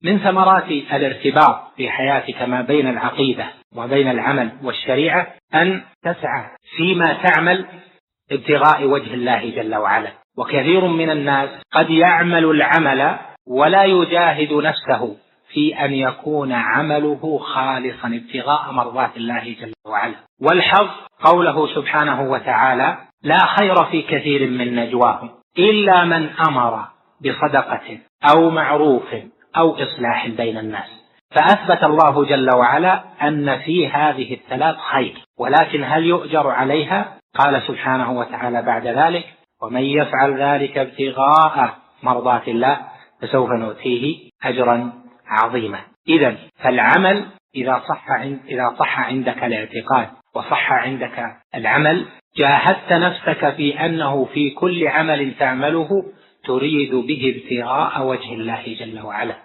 من ثمرات الارتباط في حياتك ما بين العقيدة وبين العمل والشريعة أن تسعى فيما تعمل ابتغاء وجه الله جل وعلا. وكثير من الناس قد يعمل العمل ولا يجاهد نفسه في أن يكون عمله خالصا ابتغاء مرضات الله جل وعلا. والحظ قوله سبحانه وتعالى: لا خير في كثير من نجواهم إلا من أمر بصدقة أو معروف أو إصلاح بين الناس. فأثبت الله جل وعلا أن في هذه الثلاث خير، ولكن هل يؤجر عليها؟ قال سبحانه وتعالى بعد ذلك: ومن يفعل ذلك ابتغاء مرضات الله فسوف نؤتيه أجرا عظيما. إذن فالعمل إذا صح عندك الاعتقاد وصح عندك العمل، جاهدت نفسك في أنه في كل عمل تعمله تريد به ابتغاء وجه الله جل وعلا.